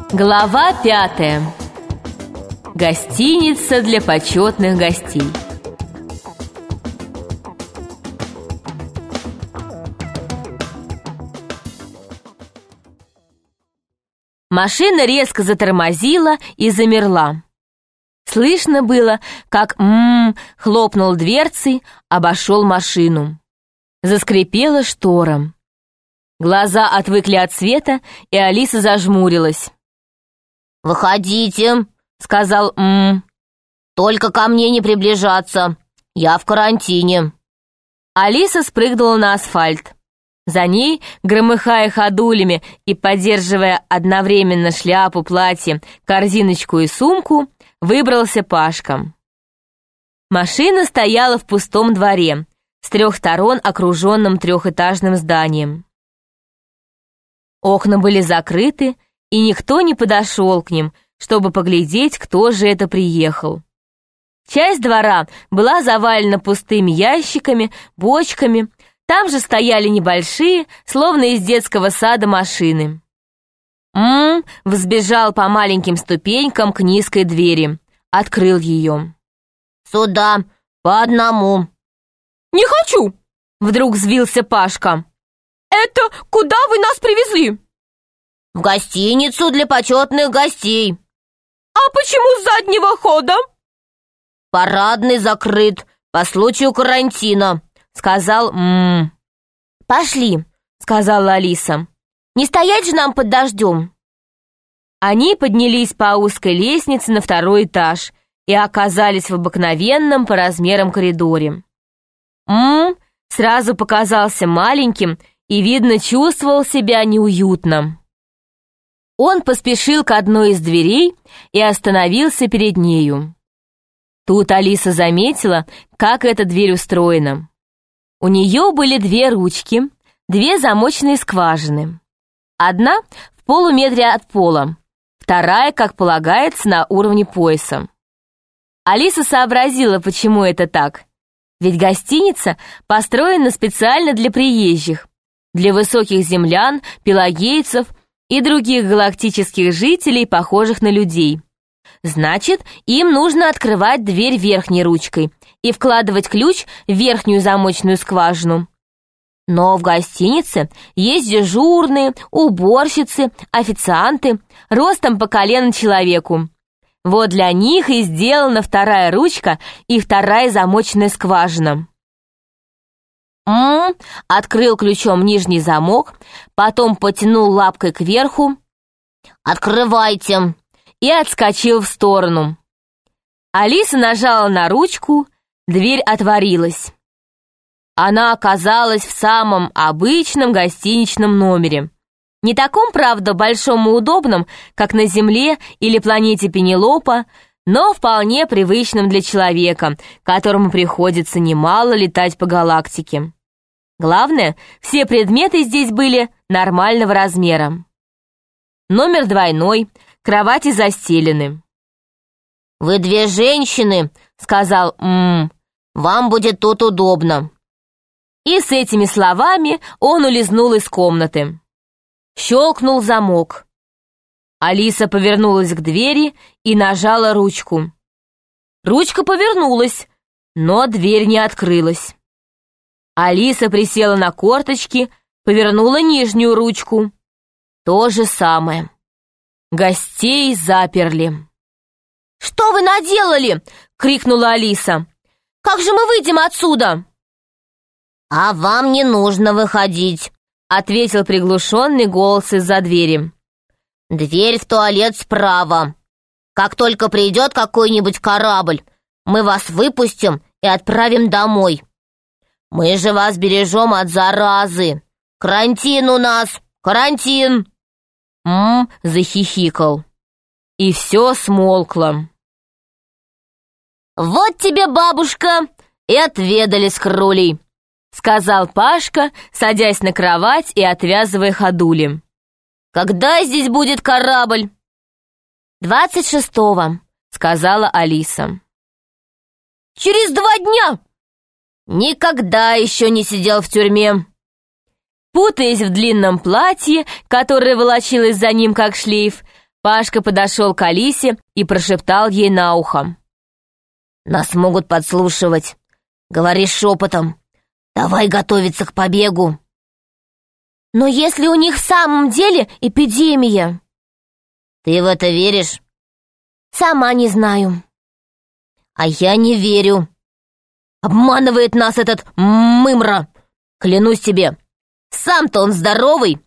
Глава 5. Гостиница для почетных гостей. Машина резко затормозила и замерла. Слышно было, как хлопнул дверцей, обошел машину. Заскрипела штора. Глаза отвыкли от света, и Алиса зажмурилась. «Выходите», — сказал «Только ко мне не приближаться. Я в карантине». Алиса спрыгнула на асфальт. За ней, громыхая ходулями и поддерживая одновременно шляпу, платье, корзиночку и сумку, выбрался Пашка. Машина стояла в пустом дворе, с 3 сторон окруженным 3-этажным зданием. Окна были закрыты, и никто не подошел к ним, чтобы поглядеть, кто же это приехал. Часть двора была завалена пустыми ящиками, бочками, там же стояли небольшие, словно из детского сада, машины. Взбежал по маленьким ступенькам к низкой двери, открыл ее. «Сюда, по одному». «Не хочу!» — вдруг взвился Пашка. «Это куда вы нас привезли?» «В гостиницу для почетных гостей». «А почему с заднего хода?» «Парадный закрыт по случаю карантина», — сказал «Пошли», — сказала Алиса. «Не стоять же нам под дождем». Они поднялись по узкой лестнице на 2-й этаж и оказались в обыкновенном по размерам коридоре. Сразу показался маленьким и, видно, чувствовал себя неуютно. Он поспешил к одной из дверей и остановился перед нею. Тут Алиса заметила, как эта дверь устроена. У нее были 2 ручки, 2 замочные скважины. Одна в полуметре от пола, вторая, как полагается, на уровне пояса. Алиса сообразила, почему это так. Ведь гостиница построена специально для приезжих, для высоких землян, пелагейцев и других галактических жителей, похожих на людей. Значит, им нужно открывать дверь верхней ручкой и вкладывать ключ в верхнюю замочную скважину. Но в гостинице есть дежурные, уборщицы, официанты, ростом по колено человеку. Вот для них и сделана 2-я ручка и 2-я замочная скважина. Открыл ключом нижний замок, потом потянул лапкой кверху. «Открывайте!» И отскочил в сторону. Алиса нажала на ручку, дверь отворилась. Она оказалась в самом обычном гостиничном номере. Не таком, правда, большом и удобном, как на Земле или планете Пенелопа, но вполне привычным для человека, которому приходится немало летать по галактике. Главное, все предметы здесь были нормального размера. Номер 2, кровати застелены. «Вы 2 женщины», — сказал «Вам будет тут удобно». И с этими словами он улизнул из комнаты. Щелкнул замок. Алиса повернулась к двери и нажала ручку. Ручка повернулась, но дверь не открылась. Алиса присела на корточки, повернула нижнюю ручку. То же самое. Гостей заперли. «Что вы наделали?» — крикнула Алиса. «Как же мы выйдем отсюда?» «А вам не нужно выходить», — ответил приглушенный голос из-за двери. «Дверь в туалет справа. Как только придет какой-нибудь корабль, мы вас выпустим и отправим домой. Мы же вас бережем от заразы. Карантин у нас, карантин!» Захихикал. И все смолкло. «Вот тебе, бабушка, и отведали с крулей», — сказал Пашка, садясь на кровать и отвязывая ходули. «Когда здесь будет корабль?» 26-го, — сказала Алиса. «Через 2 дня!» «Никогда еще не сидел в тюрьме». Путаясь в длинном платье, которое волочилось за ним как шлейф, Пашка подошел к Алисе и прошептал ей на ухо. «Нас могут подслушивать. Говори шепотом. Давай готовиться к побегу». Но если у них в самом деле эпидемия? Ты в это веришь? Сама не знаю. А я не верю. Обманывает нас этот мымра. Клянусь тебе. Сам-то он здоровый.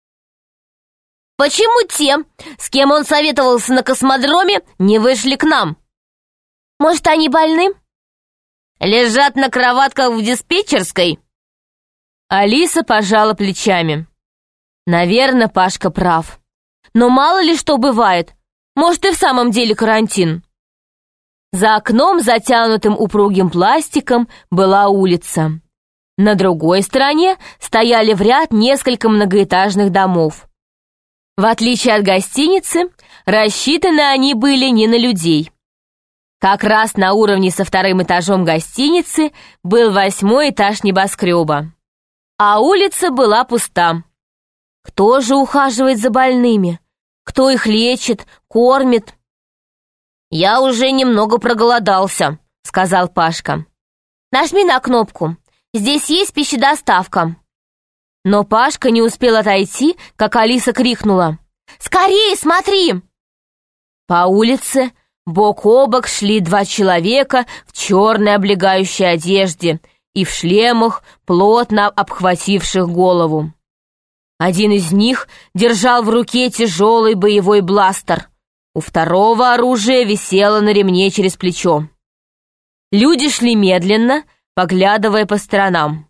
Почему те, с кем он советовался на космодроме, не вышли к нам? Может, они больны? Лежат на кроватках в диспетчерской? Алиса пожала плечами. Наверное, Пашка прав. Но мало ли что бывает. Может, и в самом деле карантин. За окном, затянутым упругим пластиком, была улица. На другой стороне стояли в ряд несколько многоэтажных домов. В отличие от гостиницы, рассчитаны они были не на людей. Как раз на уровне со вторым этажом гостиницы был 8-й этаж небоскреба. А улица была пуста. Кто же ухаживает за больными? Кто их лечит, кормит? «Я уже немного проголодался», — сказал Пашка. «Нажми на кнопку. Здесь есть пищедоставка». Но Пашка не успел отойти, как Алиса крикнула: «Скорее, смотри!» По улице бок о бок шли 2 человека в черной облегающей одежде и в шлемах, плотно обхвативших голову. Один из них держал в руке тяжелый боевой бластер. У второго оружие висело на ремне через плечо. Люди шли медленно, поглядывая по сторонам.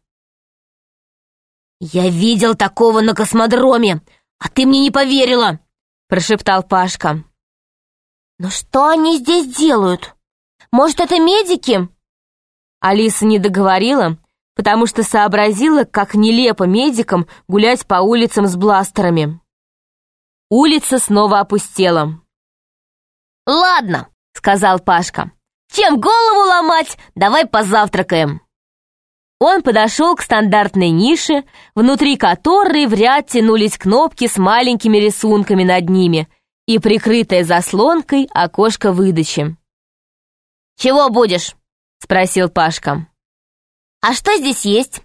«Я видел такого на космодроме, а ты мне не поверила!» — прошептал Пашка. «Но что они здесь делают? Может, это медики?» Алиса не договорила, потому что сообразила, как нелепо медикам гулять по улицам с бластерами. Улица снова опустела. «Ладно», — сказал Пашка. «Чем голову ломать? Давай позавтракаем». Он подошел к стандартной нише, внутри которой в ряд тянулись кнопки с маленькими рисунками над ними и прикрытое заслонкой окошко выдачи. «Чего будешь?» — спросил Пашка. «А что здесь есть?»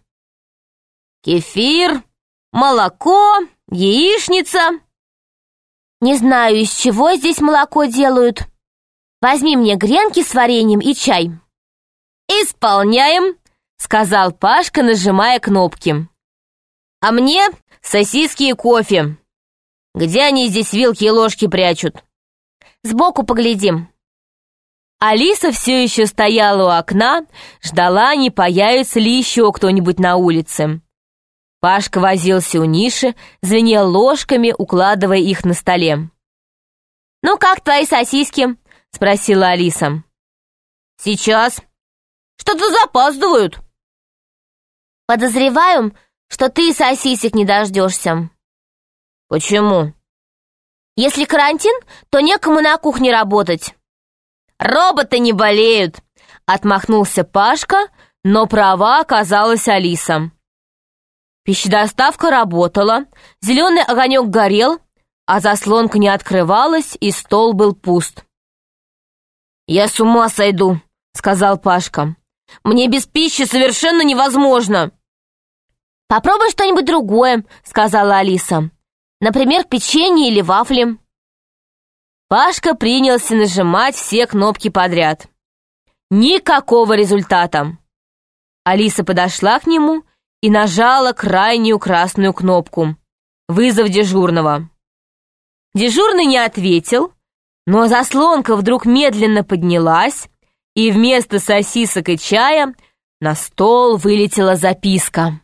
«Кефир, молоко, яичница». «Не знаю, из чего здесь молоко делают. Возьми мне гренки с вареньем и чай». «Исполняем», — сказал Пашка, нажимая кнопки. «А мне сосиски и кофе. Где они здесь вилки и ложки прячут?» «Сбоку поглядим». Алиса все еще стояла у окна, ждала, не появится ли еще кто-нибудь на улице. Пашка возился у ниши, звенел ложками, укладывая их на столе. «Ну как твои сосиски?» — спросила Алиса. «Сейчас. Что-то запаздывают». «Подозреваю, что ты сосисек не дождешься». «Почему?» «Если карантин, то некому на кухне работать». «Роботы не болеют», — отмахнулся Пашка, но права оказалась Алиса. Пищедоставка работала, зеленый огонек горел, а заслонка не открывалась, и стол был пуст. «Я с ума сойду», — сказал Пашка. «Мне без пищи совершенно невозможно». «Попробуй что-нибудь другое», — сказала Алиса. «Например, печенье или вафли». Пашка принялся нажимать все кнопки подряд. Никакого результата. Алиса подошла к нему и нажала крайнюю красную кнопку «Вызов дежурного». Дежурный не ответил, но заслонка вдруг медленно поднялась, и вместо сосисок и чая на стол вылетела записка.